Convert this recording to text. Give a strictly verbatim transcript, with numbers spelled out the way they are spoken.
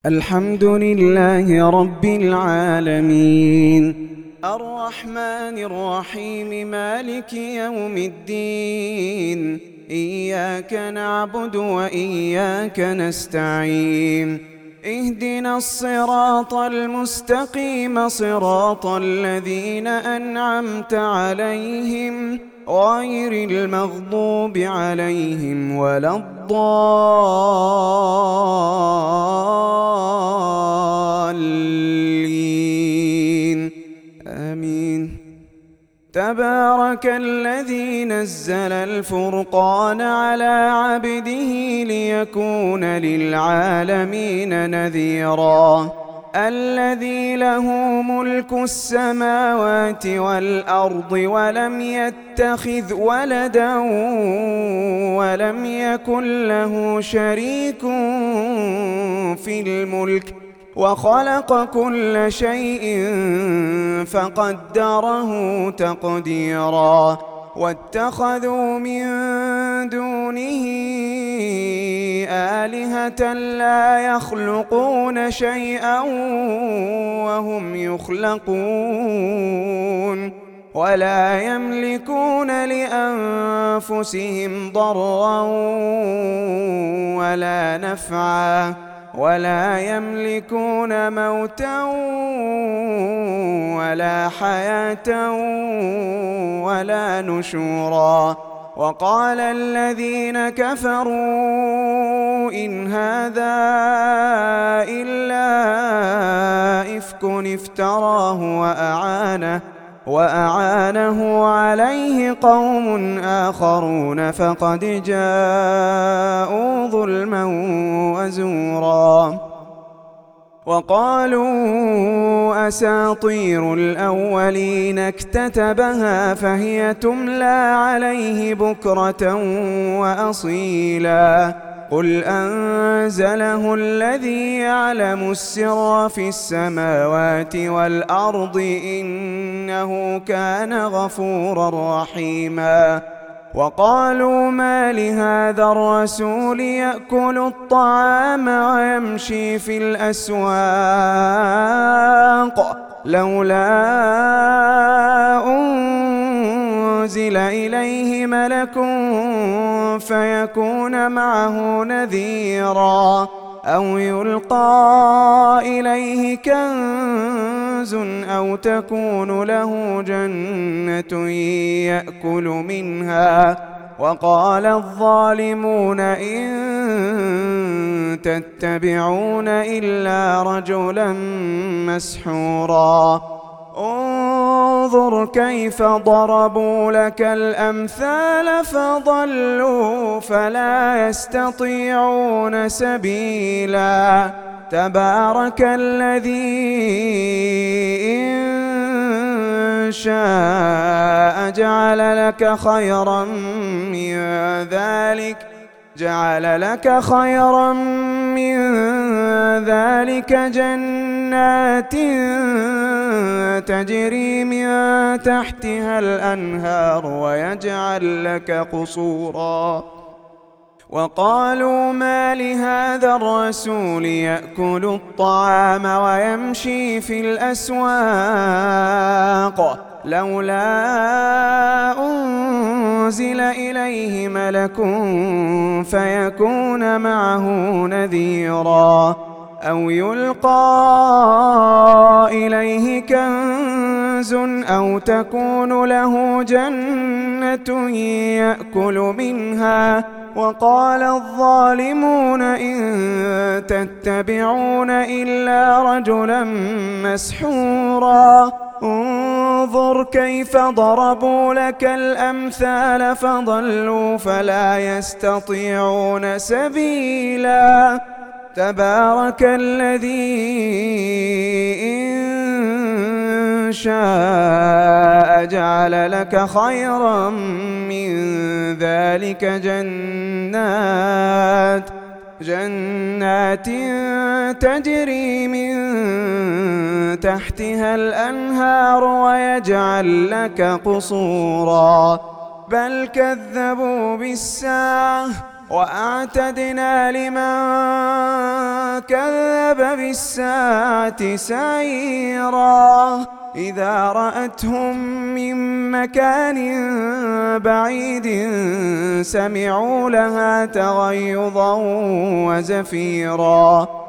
الحمد لله رب العالمين الرحمن الرحيم مالك يوم الدين إياك نعبد وإياك نستعين اهدنا الصراط المستقيم صراط الذين أنعمت عليهم غير المغضوب عليهم ولا الضالين آمين. تبارك الذي نزل الفرقان على عبده ليكون للعالمين نذيرا الذي له ملك السماوات والأرض ولم يتخذ ولدا ولم يكن له شريك في الملك وخلق كل شيء فقدره تقديرا واتخذوا من دونه آلهة لا يخلقون شيئا وهم يخلقون ولا يملكون لأنفسهم ضرا ولا نفعا ولا يملكون موتا ولا حياة ولا نشورا. وقال الذين كفروا إن هذا إلا إفك افتراه وأعانه وأعانه عليه قوم آخرون فقد جاءوا ظلما وزورا. وقالوا أساطير الأولين اكتتبها فهي تملى عليه بكرة وأصيلا قل أنزله الذي يعلم السر في السماوات والأرض إنه كان غفورا رحيما. وقالوا ما لهذا الرسول يأكل الطعام ويمشي في الأسواق لولا أنزل إليه ملك فيكون معه نذيرا أو يلقى إليه كنز أو تكون له جنة يأكل منها. وقال الظالمون إن تتبعون إلا رجلا مسحورا. انظر كيف ضربوا لك الأمثال فضلوا فلا يستطيعون سبيلا. تبارك الذي إن شاء جعل لك خيرا من ذلك جعل لك خيرا من ذلك جنات تجري من تحتها الأنهار ويجعل لك قصورا. وقالوا ما لهذا الرسول يأكل الطعام ويمشي في الأسواق لولا أنزل إليه ملك فيكون معه نذيرا أو يلقى إليه كنز أو تكون له جنة يأكل منها. وقال الظالمون إن تتبعون إلا رجلا مسحورا. انظر كيف ضربوا لك الأمثال فضلوا فلا يستطيعون سبيلا. تبارك الذي إن شاء جعل لك خيرا من ذلك جنات جنات تجري من تحتها الأنهار ويجعل لك قصورا. بل كذبوا بالساعة وأعتدنا لمن وكذب بالساعة سعيرا إذا رأتهم من مكان بعيد سمعوا لها تغيظا وزفيرا